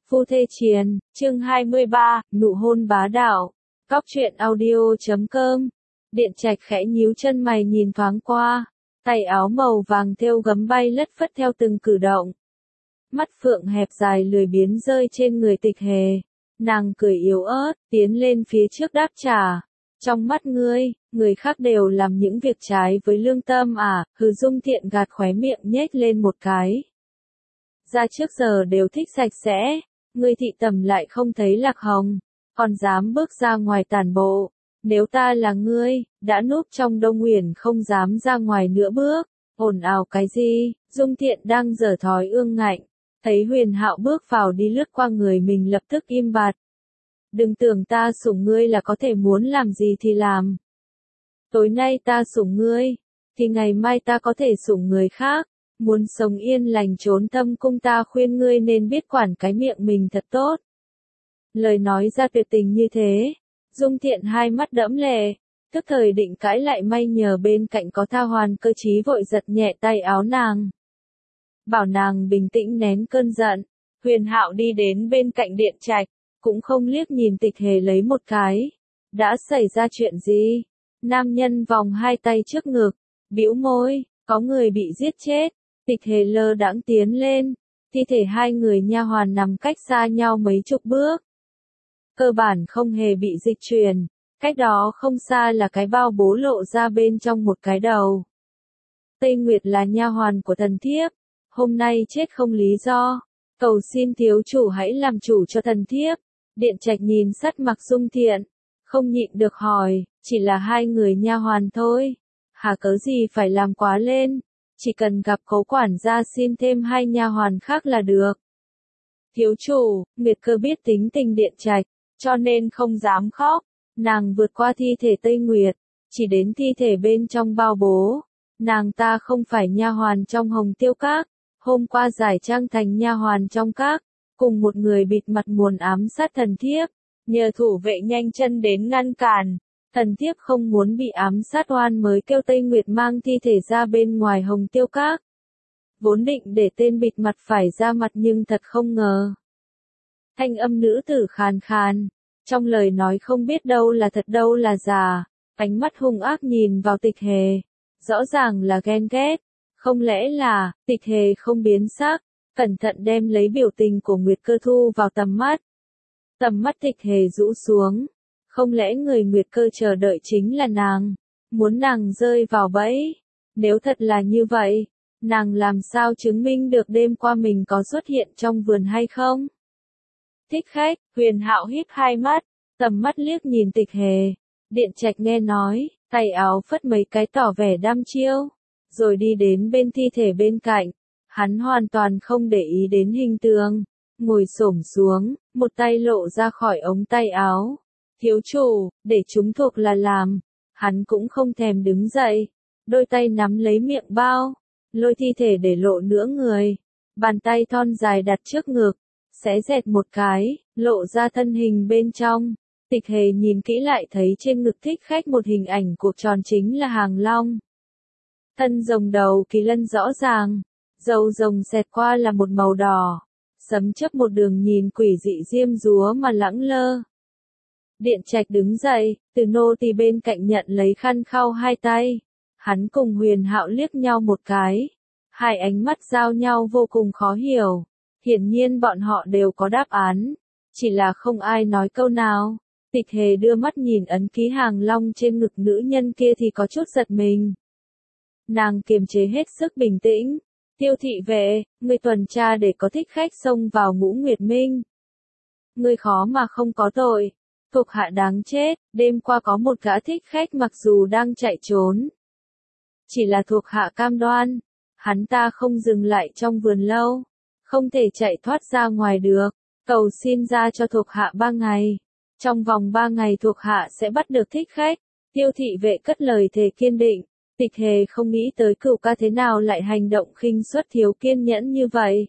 Phu thê triền, chương 23, nụ hôn bá đạo. Cóc truyện audio.com. Điện Trạch khẽ nhíu chân mày nhìn thoáng qua, tay áo màu vàng thêu gấm bay lất phất theo từng cử động. Mắt phượng hẹp dài lười biếng rơi trên người Tịch Hề. Nàng cười yếu ớt, tiến lên phía trước đáp trả. Trong mắt ngươi, người khác đều làm những việc trái với lương tâm à? Hừ. Dung Thiện gạt khóe miệng nhếch lên một cái. Ra trước giờ đều thích sạch sẽ, ngươi thị tầm lại không thấy lạc hồng, còn dám bước ra ngoài tản bộ. Nếu ta là ngươi, đã núp trong Đông Uyển không dám ra ngoài nữa bước. Ồn ào cái gì? Dung Thiện đang giở thói ương ngạnh, thấy Huyền Hạo bước vào đi lướt qua người mình lập tức im bặt. Đừng tưởng ta sủng ngươi là có thể muốn làm gì thì làm. Tối nay ta sủng ngươi, thì ngày mai ta có thể sủng người khác. Muốn sống yên lành trốn thâm cung, ta khuyên ngươi nên biết quản cái miệng mình thật tốt. Lời nói ra tuyệt tình như thế, Dung Thiện hai mắt đẫm lệ, tức thời định cãi lại, may nhờ bên cạnh có Tha Hoàn cơ trí vội giật nhẹ tay áo nàng, bảo nàng bình tĩnh nén cơn giận. Huyền Hạo đi đến bên cạnh Điện Trạch, cũng không liếc nhìn Tịch Hề lấy một cái. Đã xảy ra chuyện gì? Nam nhân vòng hai tay trước ngực, bĩu môi, có người bị giết chết. Tịch Hề lơ đãng tiến lên, thi thể hai người nha hoàn nằm cách xa nhau mấy chục bước. Cơ bản không hề bị dịch chuyển, cách đó không xa là cái bao bố lộ ra bên trong một cái đầu. Tây Nguyệt là nha hoàn của thần thiếp, hôm nay chết không lý do, cầu xin thiếu chủ hãy làm chủ cho thần thiếp. Điện Trạch nhìn sắc mặt Dung Thiện, không nhịn được hỏi, chỉ là hai người nha hoàn thôi, hà cớ gì phải làm quá lên? Chỉ cần gặp Cố quản gia xin thêm hai nha hoàn khác là được. Thiếu chủ, Nguyệt Cơ biết tính tình Điện Trạch, cho nên không dám khóc. Nàng vượt qua thi thể Tây Nguyệt, chỉ đến thi thể bên trong bao bố. Nàng ta không phải nha hoàn trong Hồng Tiêu Các, hôm qua giải trang thành nha hoàn trong các, cùng một người bịt mặt muốn ám sát thần thiếp, nhờ thủ vệ nhanh chân đến ngăn cản. Thần thiếp không muốn bị ám sát oan mới kêu Tây Nguyệt mang thi thể ra bên ngoài Hồng Tiêu Các. Vốn định để tên bịt mặt phải ra mặt nhưng thật không ngờ. Thanh âm nữ tử khàn khàn, trong lời nói không biết đâu là thật đâu là giả, ánh mắt hung ác nhìn vào Tịch Hề, rõ ràng là ghen ghét. Không lẽ là? Tịch Hề không biến sắc, cẩn thận đem lấy biểu tình của Nguyệt Cơ thu vào tầm mắt. Tầm mắt Tịch Hề rũ xuống. Không lẽ người Nguyệt Cơ chờ đợi chính là nàng, muốn nàng rơi vào bẫy? Nếu thật là như vậy, nàng làm sao chứng minh được đêm qua mình có xuất hiện trong vườn hay không? Thích khách. Huyền Hạo híp hai mắt, tầm mắt liếc nhìn Tịch Hề. Điện Trạch nghe nói, tay áo phất mấy cái tỏ vẻ đăm chiêu, rồi đi đến bên thi thể bên cạnh. Hắn hoàn toàn không để ý đến hình tượng, ngồi xổm xuống, một tay lộ ra khỏi ống tay áo. Thiếu chủ, để chúng thuộc là làm. Hắn cũng không thèm đứng dậy, đôi tay nắm lấy miệng bao, lôi thi thể để lộ nửa người, bàn tay thon dài đặt trước ngực, xé dẹt một cái, lộ ra thân hình bên trong. Tịch Hề nhìn kỹ lại thấy trên ngực thích khách một hình ảnh cuộc tròn, chính là hàng long. Thân rồng đầu kỳ lân rõ ràng, râu rồng xẹt qua là một màu đỏ, sấm chớp một đường nhìn quỷ dị diêm dúa mà lẳng lơ. Điện Trạch đứng dậy, từ nô tỳ bên cạnh nhận lấy khăn khâu hai tay. Hắn cùng Huyền Hạo liếc nhau một cái. Hai ánh mắt giao nhau vô cùng khó hiểu. Hiển nhiên bọn họ đều có đáp án, chỉ là không ai nói câu nào. Tịch Hề đưa mắt nhìn ấn ký hàng long trên ngực nữ nhân kia thì có chút giật mình. Nàng kiềm chế hết sức bình tĩnh. Tiêu thị vệ, ngươi tuần tra để có thích khách xông vào Ngũ Nguyệt Minh. Ngươi khó mà không có tội. Thuộc hạ đáng chết, đêm qua có một gã thích khách mặc dù đang chạy trốn. Chỉ là thuộc hạ cam đoan, hắn ta không dừng lại trong vườn lâu, không thể chạy thoát ra ngoài được, cầu xin ra cho thuộc hạ 3 ngày. Trong vòng 3 ngày thuộc hạ sẽ bắt được thích khách. Tiêu thị vệ cất lời thề kiên định. Tịch Hề không nghĩ tới Cửu ca thế nào lại hành động khinh suất thiếu kiên nhẫn như vậy.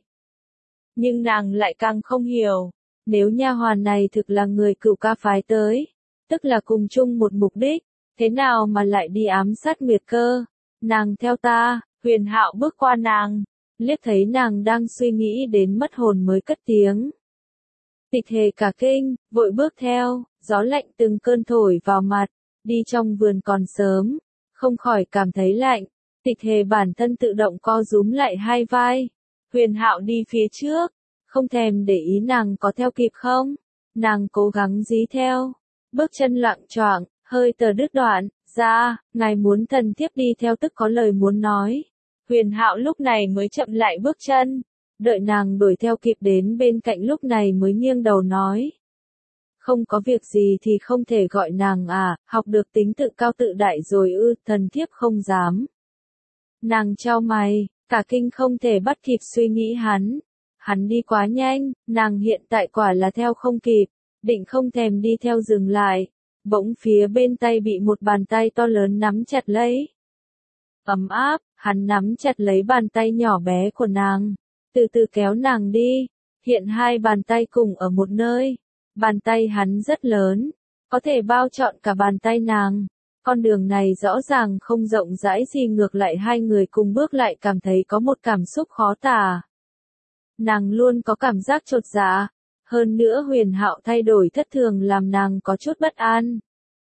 Nhưng nàng lại càng không hiểu. Nếu nha hoàn này thực là người Cửu ca phái tới, tức là cùng chung một mục đích, thế nào mà lại đi ám sát Nguyệt Cơ? Nàng theo ta. Huyền Hạo bước qua nàng, liếc thấy nàng đang suy nghĩ đến mất hồn mới cất tiếng. Tịch Hề cả kinh, vội bước theo, gió lạnh từng cơn thổi vào mặt, đi trong vườn còn sớm, không khỏi cảm thấy lạnh. Tịch Hề bản thân tự động co rúm lại hai vai. Huyền Hạo đi phía trước, không thèm để ý nàng có theo kịp không. Nàng cố gắng dí theo, bước chân loạng choạng, hơi thở đứt đoạn. Ra, ngài muốn thần thiếp đi theo tức có lời muốn nói. Huyền Hạo lúc này mới chậm lại bước chân, đợi nàng đuổi theo kịp đến bên cạnh lúc này mới nghiêng đầu nói. Không có việc gì thì không thể gọi nàng à, học được tính tự cao tự đại rồi ư, thần thiếp không dám. Nàng chau mày, cả kinh không thể bắt kịp suy nghĩ hắn. Hắn đi quá nhanh, nàng hiện tại quả là theo không kịp, định không thèm đi theo dừng lại. Bỗng phía bên tay bị một bàn tay to lớn nắm chặt lấy. Ấm áp, hắn nắm chặt lấy bàn tay nhỏ bé của nàng, từ từ kéo nàng đi. Hiện hai bàn tay cùng ở một nơi. Bàn tay hắn rất lớn, có thể bao trọn cả bàn tay nàng. Con đường này rõ ràng không rộng rãi gì, ngược lại hai người cùng bước lại cảm thấy có một cảm xúc khó tả. Nàng luôn có cảm giác chột dạ, hơn nữa Huyền Hạo thay đổi thất thường làm nàng có chút bất an.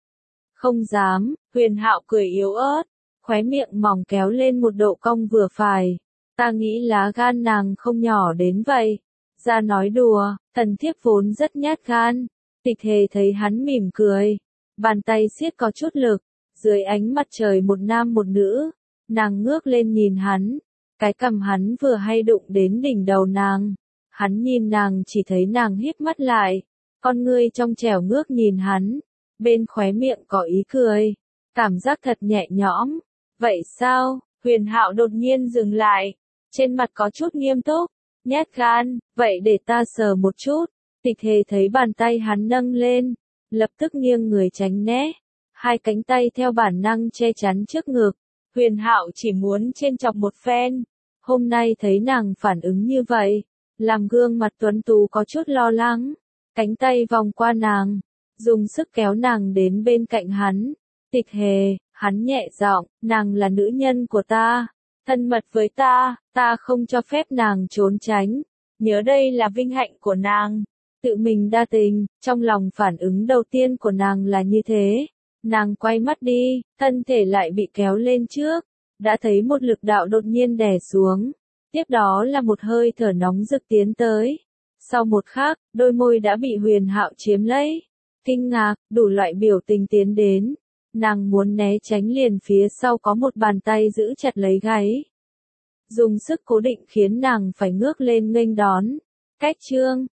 Không dám, Huyền Hạo cười yếu ớt, khóe miệng mỏng kéo lên một độ cong vừa phải. Ta nghĩ lá gan nàng không nhỏ đến vậy. Ra nói đùa, thần thiếp vốn rất nhát gan. Tịch Hề thấy hắn mỉm cười, bàn tay siết có chút lực, dưới ánh mặt trời một nam một nữ, nàng ngước lên nhìn hắn, cái cằm hắn vừa hay đụng đến đỉnh đầu nàng. Hắn nhìn nàng chỉ thấy nàng híp mắt lại, con ngươi trong trẻo ngước nhìn hắn, bên khóe miệng có ý cười, cảm giác thật nhẹ nhõm. Vậy sao? Huyền Hạo đột nhiên dừng lại, trên mặt có chút nghiêm túc. Nhát gan, vậy để ta sờ một chút. Tịch Hề thấy bàn tay hắn nâng lên, lập tức nghiêng người tránh né, hai cánh tay theo bản năng che chắn trước ngực. Huyền Hạo chỉ muốn chên chọc một phen, hôm nay thấy nàng phản ứng như vậy, làm gương mặt tuấn tú có chút lo lắng, cánh tay vòng qua nàng, dùng sức kéo nàng đến bên cạnh hắn. Tịch Hề, hắn nhẹ giọng, nàng là nữ nhân của ta. Thân mật với ta, ta không cho phép nàng trốn tránh. Nhớ đây là vinh hạnh của nàng. Tự mình đa tình, trong lòng phản ứng đầu tiên của nàng là như thế. Nàng quay mắt đi, thân thể lại bị kéo lên trước. Đã thấy một lực đạo đột nhiên đè xuống. Tiếp đó là một hơi thở nóng rực tiến tới. Sau một khắc, đôi môi đã bị Huyền Hạo chiếm lấy. Kinh ngạc, đủ loại biểu tình tiến đến. Nàng muốn né tránh liền phía sau có một bàn tay giữ chặt lấy gáy. Dùng sức cố định khiến nàng phải ngước lên nghênh đón. Cách chương